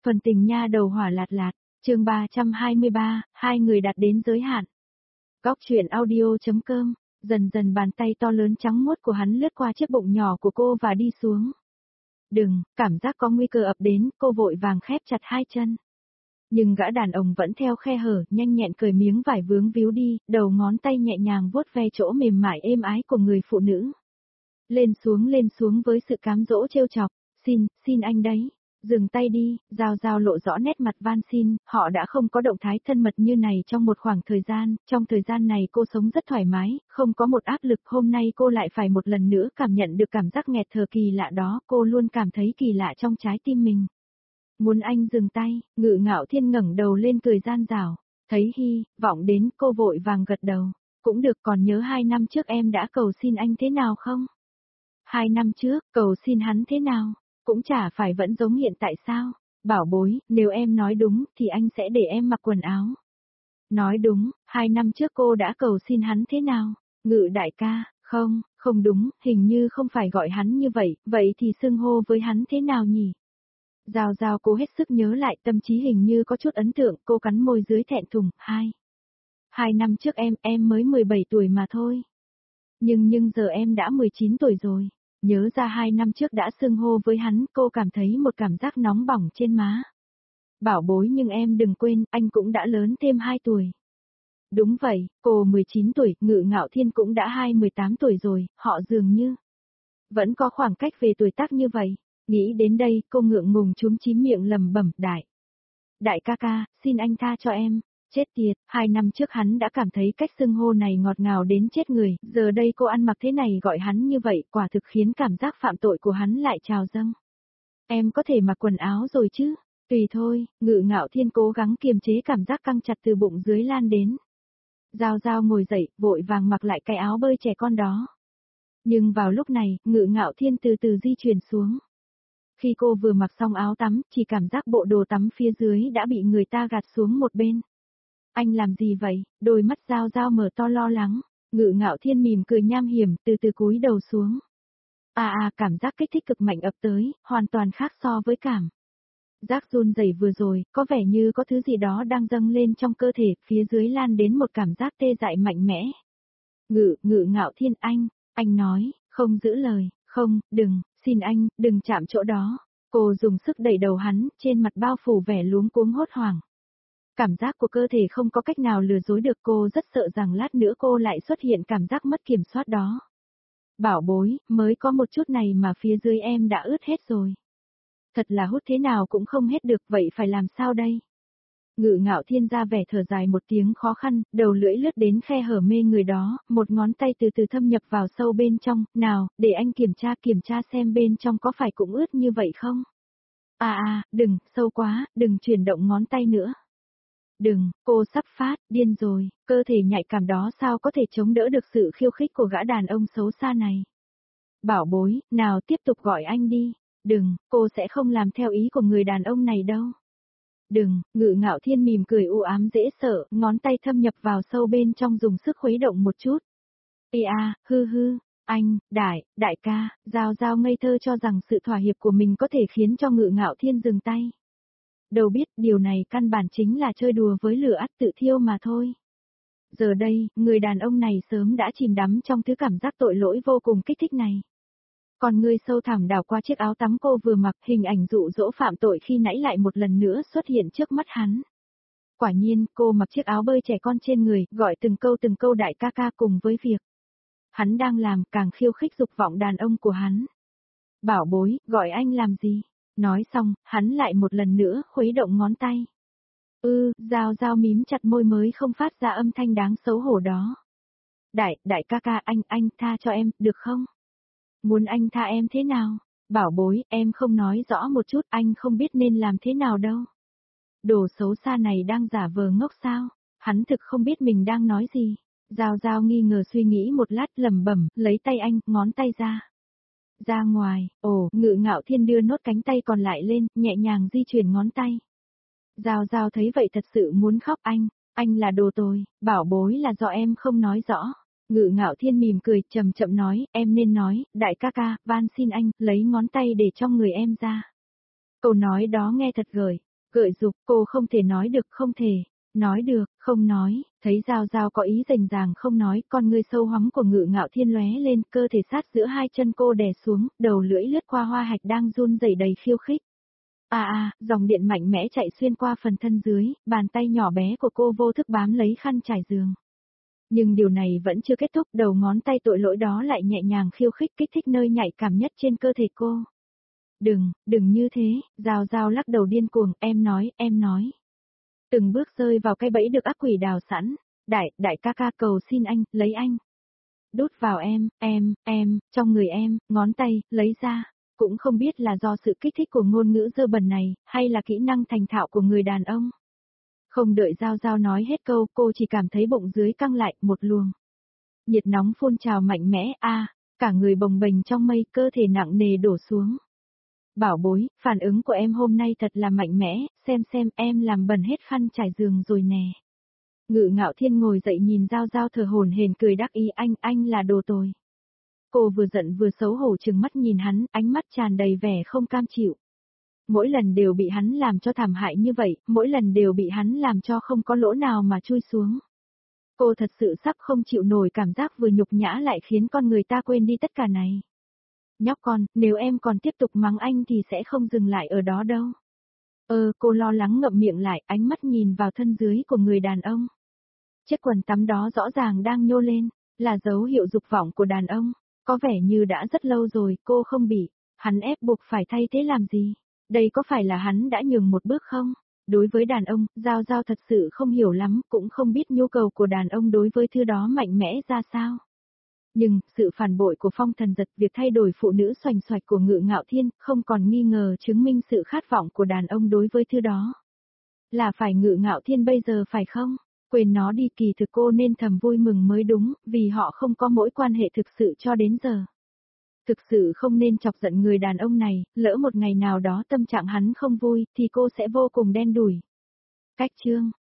Phần tình nha đầu hỏa lạt lạt, chương 323, hai người đạt đến giới hạn. Góc truyện audio.com, dần dần bàn tay to lớn trắng muốt của hắn lướt qua chiếc bụng nhỏ của cô và đi xuống. Đừng, cảm giác có nguy cơ ập đến, cô vội vàng khép chặt hai chân. Nhưng gã đàn ông vẫn theo khe hở, nhanh nhẹn cởi miếng vải vướng víu đi, đầu ngón tay nhẹ nhàng vuốt ve chỗ mềm mại êm ái của người phụ nữ. Lên xuống với sự cám dỗ trêu chọc, xin anh đấy. Dừng tay đi, Giao lộ rõ nét mặt van xin, họ đã không có động thái thân mật như này trong một khoảng thời gian, trong thời gian này cô sống rất thoải mái, không có một áp lực, hôm nay cô lại phải một lần nữa cảm nhận được cảm giác nghẹt thở kỳ lạ đó, cô luôn cảm thấy kỳ lạ trong trái tim mình. Muốn anh dừng tay, Ngự Ngạo Thiên ngẩng đầu lên cười gian dảo, thấy hy vọng đến cô vội vàng gật đầu, cũng được, còn nhớ 2 năm trước em đã cầu xin anh thế nào không? 2 năm trước, cầu xin hắn thế nào? Cũng chả phải vẫn giống hiện tại sao? Bảo bối, nếu em nói đúng thì anh sẽ để em mặc quần áo. Nói đúng, 2 năm trước cô đã cầu xin hắn thế nào? Ngự đại ca, không đúng, hình như không phải gọi hắn như vậy thì xưng hô với hắn thế nào nhỉ? Giao cố hết sức nhớ lại, tâm trí hình như có chút ấn tượng, cô cắn môi dưới thẹn thùng, 2 năm trước em mới 17 tuổi mà thôi. Nhưng giờ em đã 19 tuổi rồi. Nhớ ra 2 năm trước đã xưng hô với hắn, cô cảm thấy một cảm giác nóng bỏng trên má. Bảo bối, nhưng em đừng quên, anh cũng đã lớn thêm 2 tuổi. Đúng vậy, cô 19 tuổi, Ngự Ngạo Thiên cũng đã 18 tuổi rồi, họ dường như vẫn có khoảng cách về tuổi tác như vậy. Nghĩ đến đây, cô ngượng ngùng chúm chím miệng lẩm bẩm, Đại ca, xin anh tha cho em. Chết tiệt, 2 năm trước hắn đã cảm thấy cách xưng hô này ngọt ngào đến chết người, giờ đây cô ăn mặc thế này gọi hắn như vậy, quả thực khiến cảm giác phạm tội của hắn lại trào dâng. Em có thể mặc quần áo rồi chứ? Tùy thôi, Ngự Ngạo Thiên cố gắng kiềm chế cảm giác căng chặt từ bụng dưới lan đến. Giao ngồi dậy, vội vàng mặc lại cái áo bơi trẻ con đó. Nhưng vào lúc này, Ngự Ngạo Thiên từ từ di chuyển xuống. Khi cô vừa mặc xong áo tắm, chỉ cảm giác bộ đồ tắm phía dưới đã bị người ta gạt xuống một bên. Anh làm gì vậy? Đôi mắt Giao mở to lo lắng. Ngự Ngạo Thiên mỉm cười nham hiểm, từ từ cúi đầu xuống. Cảm giác kích thích cực mạnh ập tới, hoàn toàn khác so với cảm giác run rẩy vừa rồi, có vẻ như có thứ gì đó đang dâng lên trong cơ thể, phía dưới lan đến một cảm giác tê dại mạnh mẽ. Ngự Ngạo Thiên, anh nói, không giữ lời, xin anh, đừng chạm chỗ đó. Cô dùng sức đẩy đầu hắn, trên mặt bao phủ vẻ luống cuống hốt hoảng. Cảm giác của cơ thể không có cách nào lừa dối được, cô rất sợ rằng lát nữa cô lại xuất hiện cảm giác mất kiểm soát đó. Bảo bối, mới có một chút này mà phía dưới em đã ướt hết rồi. Thật là hút thế nào cũng không hết được, vậy phải làm sao đây? Ngự Ngạo Thiên ra vẻ thở dài một tiếng khó khăn, đầu lưỡi lướt đến khe hở mê người đó, một ngón tay từ từ thâm nhập vào sâu bên trong, nào, để anh kiểm tra xem bên trong có phải cũng ướt như vậy không? Đừng, sâu quá, đừng chuyển động ngón tay nữa. Đừng, cô sắp phát, điên rồi, cơ thể nhạy cảm đó sao có thể chống đỡ được sự khiêu khích của gã đàn ông xấu xa này. Bảo bối, nào tiếp tục gọi anh đi. Đừng, cô sẽ không làm theo ý của người đàn ông này đâu. Đừng, Ngự Ngạo Thiên mỉm cười u ám dễ sợ, ngón tay thâm nhập vào sâu bên trong dùng sức khuấy động một chút. Anh, đại ca, Giao ngây thơ cho rằng sự thỏa hiệp của mình có thể khiến cho Ngự Ngạo Thiên dừng tay. Đâu biết điều này căn bản chính là chơi đùa với lửa ắt tự thiêu mà thôi. Giờ đây, người đàn ông này sớm đã chìm đắm trong thứ cảm giác tội lỗi vô cùng kích thích này. Còn người sâu thẳm đảo qua chiếc áo tắm cô vừa mặc, hình ảnh dụ dỗ phạm tội khi nãy lại một lần nữa xuất hiện trước mắt hắn. Quả nhiên, cô mặc chiếc áo bơi trẻ con trên người, gọi từng câu đại ca cùng với việc hắn đang làm, càng khiêu khích dục vọng đàn ông của hắn. Bảo bối, gọi anh làm gì? Nói xong, hắn lại một lần nữa khuấy động ngón tay. Giao mím chặt môi mới không phát ra âm thanh đáng xấu hổ đó. Đại ca, anh tha cho em, được không? Muốn anh tha em thế nào? Bảo bối, em không nói rõ một chút, anh không biết nên làm thế nào đâu. Đồ xấu xa này đang giả vờ ngốc sao? Hắn thực không biết mình đang nói gì. Giao nghi ngờ suy nghĩ một lát lẩm bẩm, lấy tay anh, ngón tay ra ngoài. Ngự Ngạo Thiên đưa nốt cánh tay còn lại lên, nhẹ nhàng di chuyển ngón tay. Giao thấy vậy thật sự muốn khóc. Anh là đồ tồi, bảo bối là do em không nói rõ. Ngự Ngạo Thiên mỉm cười, chậm chậm nói, em nên nói, đại ca, van xin anh, lấy ngón tay để trong người em ra. Câu nói đó nghe thật gợi Gợi dục, cô không thể nói được, không thể. Nói được, không nói, thấy Giao Giao có ý rành ràng không nói, con ngươi sâu hoắm của Ngự Ngạo Thiên lóe lên, cơ thể sát giữa hai chân cô đè xuống, đầu lưỡi lướt qua hoa hạch đang run rẩy đầy khiêu khích. Dòng điện mạnh mẽ chạy xuyên qua phần thân dưới, bàn tay nhỏ bé của cô vô thức bám lấy khăn trải giường. Nhưng điều này vẫn chưa kết thúc, đầu ngón tay tội lỗi đó lại nhẹ nhàng khiêu khích kích thích nơi nhạy cảm nhất trên cơ thể cô. Đừng như thế, Giao Giao lắc đầu điên cuồng, em nói. Từng bước rơi vào cái bẫy được ác quỷ đào sẵn, đại ca ca cầu xin anh, lấy anh. Đút vào em, trong người em, ngón tay, lấy ra. Cũng không biết là do sự kích thích của ngôn ngữ dơ bẩn này, hay là kỹ năng thành thạo của người đàn ông. Không đợi Giao Giao nói hết câu, cô chỉ cảm thấy bụng dưới căng lại, một luồng nhiệt nóng phun trào mạnh mẽ, cả người bồng bềnh trong mây, cơ thể nặng nề đổ xuống. Bảo bối, phản ứng của em hôm nay thật là mạnh mẽ, xem em làm bẩn hết khăn trải giường rồi nè. Ngự Ngạo Thiên ngồi dậy nhìn Giao Giao thở hổn hển cười đắc ý, anh là đồ tồi. Cô vừa giận vừa xấu hổ trừng mắt nhìn hắn, ánh mắt tràn đầy vẻ không cam chịu. Mỗi lần đều bị hắn làm cho thảm hại như vậy, mỗi lần đều bị hắn làm cho không có lỗ nào mà chui xuống. Cô thật sự sắp không chịu nổi cảm giác vừa nhục nhã lại khiến con người ta quên đi tất cả này. Nhóc con, nếu em còn tiếp tục mắng anh thì sẽ không dừng lại ở đó đâu. Cô lo lắng ngậm miệng lại, ánh mắt nhìn vào thân dưới của người đàn ông. Chiếc quần tắm đó rõ ràng đang nhô lên, là dấu hiệu dục vọng của đàn ông. Có vẻ như đã rất lâu rồi cô không bị, hắn ép buộc phải thay thế làm gì? Đây có phải là hắn đã nhường một bước không? Đối với đàn ông, Giao Giao thật sự không hiểu lắm, cũng không biết nhu cầu của đàn ông đối với thứ đó mạnh mẽ ra sao. Nhưng, sự phản bội của Phong Thần Giật, việc thay đổi phụ nữ xoành xoạch của Ngự Ngạo Thiên, không còn nghi ngờ chứng minh sự khát vọng của đàn ông đối với thứ đó. Là phải Ngự Ngạo Thiên bây giờ phải không? Quên nó đi, kỳ thực cô nên thầm vui mừng mới đúng, vì họ không có mối quan hệ thực sự cho đến giờ. Thực sự không nên chọc giận người đàn ông này, lỡ một ngày nào đó tâm trạng hắn không vui, thì cô sẽ vô cùng đen đủi. Cách chương